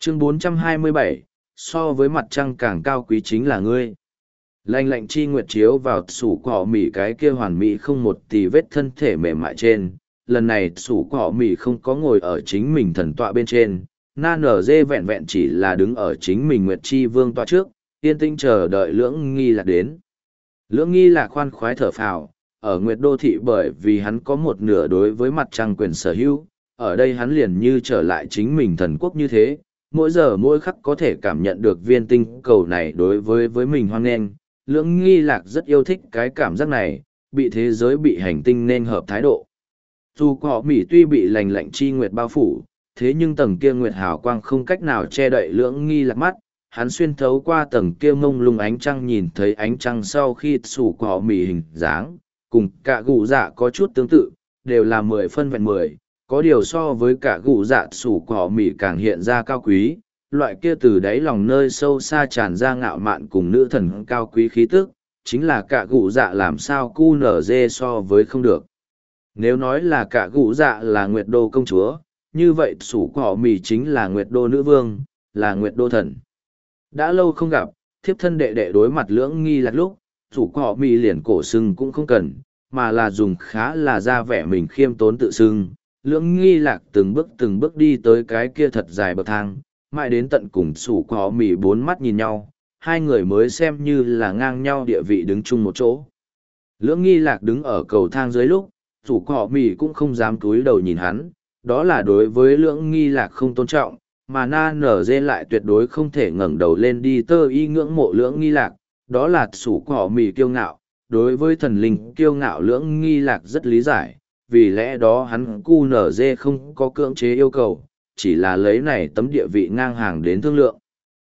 Chương 427, so với mặt trăng càng cao quý chính là ngươi. Lạnh lạnh chi nguyệt chiếu vào sủ cỏ mỉ cái kia hoàn mỹ không một tì vết thân thể mềm mại trên. Lần này sủ cỏ mỉ không có ngồi ở chính mình thần tọa bên trên, na nở dê vẹn vẹn chỉ là đứng ở chính mình nguyệt chi vương tọa trước, yên tĩnh chờ đợi lưỡng nghi lạc đến. Lưỡng nghi lạc khoan khoái thở phào, ở nguyệt đô thị bởi vì hắn có một nửa đối với mặt trăng quyền sở hữu, ở đây hắn liền như trở lại chính mình thần quốc như thế, mỗi giờ mỗi khắc có thể cảm nhận được viên tinh cầu này đối với mình hoan nghênh. Lưỡng nghi lạc rất yêu thích cái cảm giác này, bị thế giới bị hành tinh nên hợp thái độ. Dù họ Mỹ tuy bị lành lạnh chi nguyệt bao phủ, thế nhưng tầng kia nguyệt hào quang không cách nào che đậy lưỡng nghi lạc mắt, hắn xuyên thấu qua tầng kia mông lung ánh trăng nhìn thấy ánh trăng sau khi sủ họ Mỹ hình dáng, cùng cả gù dạ có chút tương tự, đều là 10 phân vẹn 10, có điều so với cả gù dạ sủ họ Mỹ càng hiện ra cao quý. Loại kia từ đáy lòng nơi sâu xa tràn ra ngạo mạn cùng nữ thần cao quý khí tức, chính là cả gụ dạ làm sao cu nở dê so với không được. Nếu nói là cả gụ dạ là nguyệt đô công chúa, như vậy sủ cỏ mì chính là nguyệt đô nữ vương, là nguyệt đô thần. Đã lâu không gặp, thiếp thân đệ đệ đối mặt lưỡng nghi lạc lúc, sủ cỏ mì liền cổ sưng cũng không cần, mà là dùng khá là ra vẻ mình khiêm tốn tự sưng. Lưỡng nghi lạc từng bước đi tới cái kia thật dài bậc thang, mãi đến tận cùng sủ có mì bốn mắt nhìn nhau, hai người mới xem như là ngang nhau địa vị đứng chung một chỗ. Lưỡng nghi lạc đứng ở cầu thang dưới lúc, sủ có mì cũng không dám cúi đầu nhìn hắn, đó là đối với lưỡng nghi lạc không tôn trọng, mà na nở dê lại tuyệt đối không thể ngẩng đầu lên đi tơ y ngưỡng mộ lưỡng nghi lạc, đó là sủ có mì kiêu ngạo, đối với thần linh kiêu ngạo lưỡng nghi lạc rất lý giải, vì lẽ đó hắn cu nở dê không có cưỡng chế yêu cầu, chỉ là lấy này tấm địa vị ngang hàng đến thương lượng.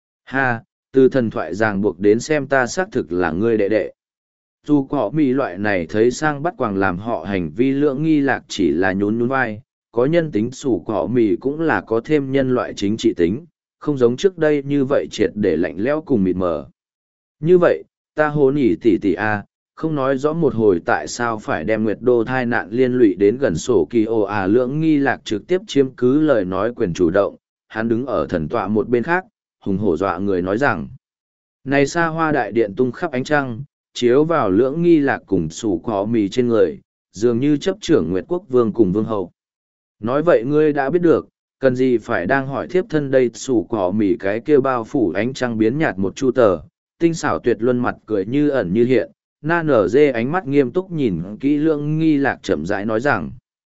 Ha, từ thần thoại ràng buộc đến xem ta xác thực là ngươi đệ đệ. Dù có mì loại này thấy sang bắt quàng làm họ hành vi lưỡng nghi lạc chỉ là nhún nhún vai, có nhân tính sủ cỏ mì cũng là có thêm nhân loại chính trị tính, không giống trước đây như vậy triệt để lạnh lẽo cùng mịt mờ. Như vậy, ta hố nỉ tỷ a, không nói rõ một hồi tại sao phải đem nguyệt đô thai nạn liên lụy đến gần sổ kỳ ồ lưỡng nghi lạc trực tiếp chiếm cứ lời nói quyền chủ động, hắn đứng ở thần tọa một bên khác, hùng hổ dọa người nói rằng. Này xa hoa đại điện tung khắp ánh trăng, chiếu vào lưỡng nghi lạc cùng sủ có mì trên người, dường như chấp trưởng nguyệt quốc vương cùng vương hậu. Nói vậy ngươi đã biết được, cần gì phải đang hỏi thiếp thân đây sủ có mì cái kia bao phủ ánh trăng biến nhạt một chu tờ, tinh xảo tuyệt luân mặt cười như ẩn như hiện. Na nở dê ánh mắt nghiêm túc nhìn kỹ lưỡng nghi lạc chậm rãi nói rằng,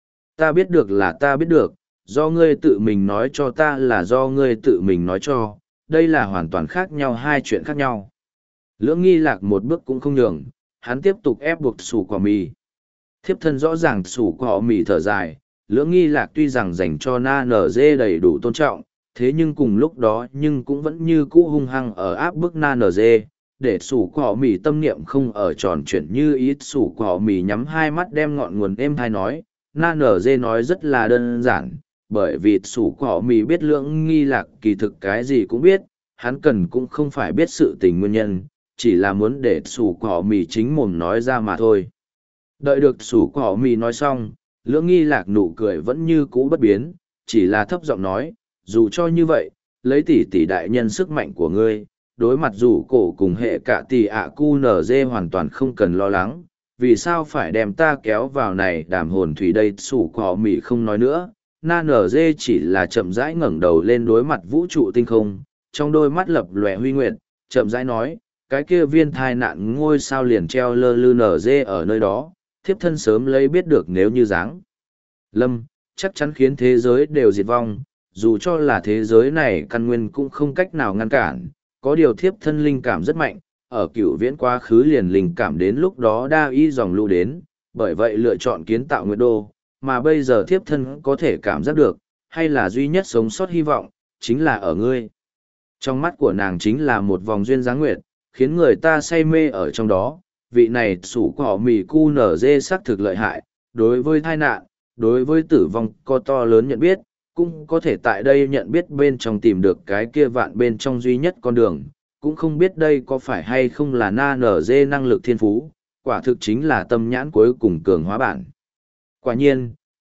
ta biết được là ta biết được, do ngươi tự mình nói cho ta là do ngươi tự mình nói cho, đây là hoàn toàn khác nhau, hai chuyện khác nhau. Lưỡng nghi lạc một bước cũng không nhường, hắn tiếp tục ép buộc sủ quả mì. Thiếp thân rõ ràng sủ quả mì thở dài, lưỡng nghi lạc tuy rằng dành cho na nở dê đầy đủ tôn trọng, thế nhưng cùng lúc đó nhưng cũng vẫn như cũ hung hăng ở áp bức na nở dê. Để sủ cỏ mì tâm niệm không ở tròn chuyển như ít, sủ cỏ mì nhắm hai mắt đem ngọn nguồn êm thai nói, na nở dê nói rất là đơn giản, bởi vì sủ cỏ mì biết lưỡng nghi lạc kỳ thực cái gì cũng biết, hắn cần cũng không phải biết sự tình nguyên nhân, chỉ là muốn để sủ cỏ mì chính mồm nói ra mà thôi. Đợi được sủ cỏ mì nói xong, lưỡng nghi lạc nụ cười vẫn như cũ bất biến, chỉ là thấp giọng nói, dù cho như vậy, lấy tỷ đại nhân sức mạnh của ngươi, đối mặt rủ cổ cùng hệ cả tỷ ạ cu nở dê hoàn toàn không cần lo lắng, vì sao phải đem ta kéo vào này đàm hồn thủy đây. Sủ cỏ mỉ không nói nữa, na nở dê chỉ là chậm rãi ngẩng đầu lên đối mặt vũ trụ tinh không, trong đôi mắt lập lòe huy nguyệt, chậm rãi nói, cái kia viên thai nạn ngôi sao liền treo lơ lư nở dê ở nơi đó, thiếp thân sớm lấy biết được nếu như dáng lâm, chắc chắn khiến thế giới đều diệt vong, dù cho là thế giới này căn nguyên cũng không cách nào ngăn cản. Có điều thiếp thân linh cảm rất mạnh, ở cửu viễn quá khứ liền linh cảm đến lúc đó đa y dòng lưu đến, bởi vậy lựa chọn kiến tạo nguyệt đô, mà bây giờ thiếp thân có thể cảm giác được, hay là duy nhất sống sót hy vọng, chính là ở ngươi. Trong mắt của nàng chính là một vòng duyên dáng nguyệt, khiến người ta say mê ở trong đó, vị này sủ cỏ mì cu nở dê sắc thực lợi hại, đối với tai nạn, đối với tử vong có to lớn nhận biết, cũng có thể tại đây nhận biết bên trong tìm được cái kia vạn bên trong duy nhất con đường, cũng không biết đây có phải hay không là na nở dê năng lực thiên phú, quả thực chính là tâm nhãn cuối cùng cường hóa bản. Quả nhiên,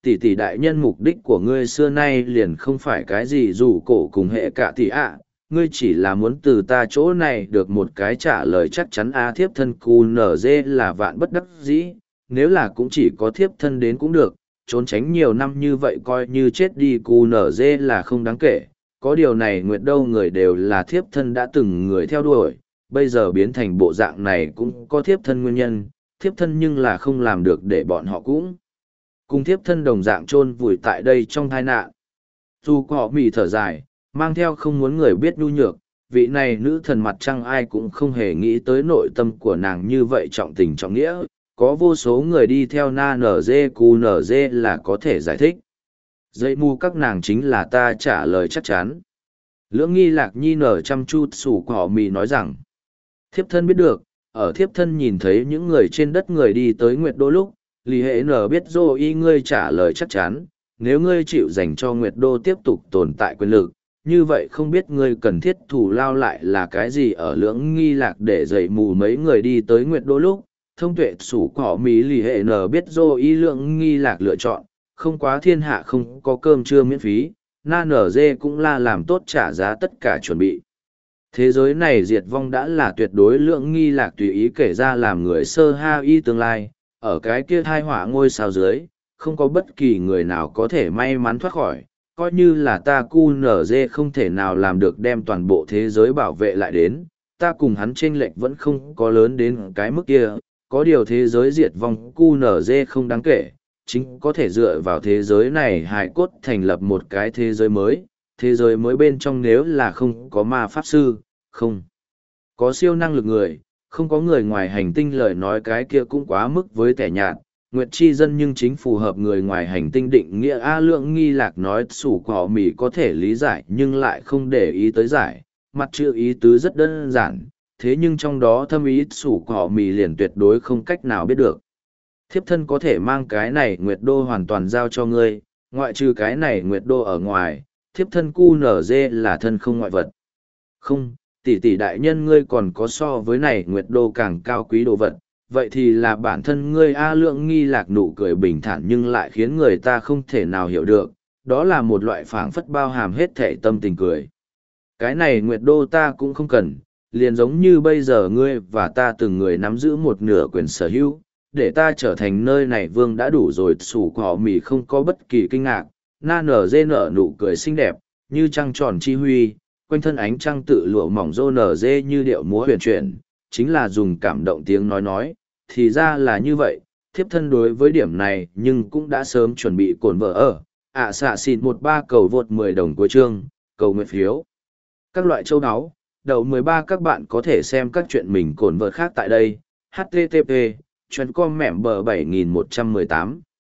tỷ tỷ đại nhân mục đích của ngươi xưa nay liền không phải cái gì dù cổ cùng hệ cả tỷ ạ, ngươi chỉ là muốn từ ta chỗ này được một cái trả lời chắc chắn thiếp thân cu nở dê là vạn bất đắc dĩ, nếu là cũng chỉ có thiếp thân đến cũng được, trốn tránh nhiều năm như vậy coi như chết đi cu nở dê là không đáng kể, có điều này nguyệt đâu người đều là thiếp thân đã từng người theo đuổi, bây giờ biến thành bộ dạng này cũng có thiếp thân nguyên nhân, thiếp thân nhưng là không làm được để bọn họ cũng cùng thiếp thân đồng dạng chôn vùi tại đây trong tai nạn. Dù họ mỉ thở dài, mang theo không muốn người biết nhu nhược, vị này nữ thần mặt trăng ai cũng không hề nghĩ tới nội tâm của nàng như vậy trọng tình trọng nghĩa, có vô số người đi theo na nở dê cu nở dê là có thể giải thích. Dây mù các nàng chính là ta trả lời chắc chắn. Lưỡng nghi lạc nhi nở chăm chút sủ họ mì nói rằng, thiếp thân biết được, ở thiếp thân nhìn thấy những người trên đất người đi tới nguyệt đô lúc, lì hệ nở biết dô y ngươi trả lời chắc chắn, nếu ngươi chịu dành cho nguyệt đô tiếp tục tồn tại quyền lực, như vậy không biết ngươi cần thiết thủ lao lại là cái gì ở lưỡng nghi lạc để dậy mù mấy người đi tới nguyệt đô lúc, thông tuệ sủ cỏ mỹ lì hệ nở biết dô y lưỡng nghi lạc lựa chọn, không quá thiên hạ không có cơm trưa miễn phí, na nở dê cũng là làm tốt trả giá tất cả chuẩn bị. Thế giới này diệt vong đã là tuyệt đối lưỡng nghi lạc tùy ý kể ra làm người sơ ha y tương lai, ở cái kia thai họa ngôi sao dưới, không có bất kỳ người nào có thể may mắn thoát khỏi, coi như là ta cu nở dê không thể nào làm được đem toàn bộ thế giới bảo vệ lại đến, ta cùng hắn chênh lệch vẫn không có lớn đến cái mức kia, có điều thế giới diệt vong cu nở dê không đáng kể, chính có thể dựa vào thế giới này hài cốt thành lập một cái thế giới mới bên trong nếu là không có ma pháp sư, không có siêu năng lực người, không có người ngoài hành tinh lời nói cái kia cũng quá mức với tẻ nhạt. Nguyệt chi dân nhưng chính phù hợp người ngoài hành tinh định nghĩa lượng nghi lạc nói sủ cỏ mì có thể lý giải nhưng lại không để ý tới giải, mặt chữ ý tứ rất đơn giản, thế nhưng trong đó thâm ý sủ cỏ mì liền tuyệt đối không cách nào biết được. Thiếp thân có thể mang cái này nguyệt đô hoàn toàn giao cho ngươi, ngoại trừ cái này nguyệt đô ở ngoài, thiếp thân cu nở dê là thân không ngoại vật. Không, tỷ tỷ đại nhân ngươi còn có so với này nguyệt đô càng cao quý đồ vật, vậy thì là bản thân ngươi lượng nghi lạc nụ cười bình thản nhưng lại khiến người ta không thể nào hiểu được, đó là một loại phảng phất bao hàm hết thể tâm tình cười. Cái này nguyệt đô ta cũng không cần, liền giống như bây giờ ngươi và ta từng người nắm giữ một nửa quyền sở hữu, để ta trở thành nơi này vương đã đủ rồi. Sủ cỏ mì không có bất kỳ kinh ngạc, na nở dê nở nụ cười xinh đẹp, như trăng tròn chi huy, quanh thân ánh trăng tự lụa mỏng rô nở dê như điệu múa huyền chuyển, chính là dùng cảm động tiếng nói, thì ra là như vậy, thiếp thân đối với điểm này nhưng cũng đã sớm chuẩn bị cồn vợ ở, xạ xịn 13 cầu vượt 10 đồng cuối chương, cầu nguyện phiếu. Các loại châu áo, đầu 13 các bạn có thể xem các chuyện mình cồn vợ khác tại đây, http, chuyên com mẹm bờ 7118.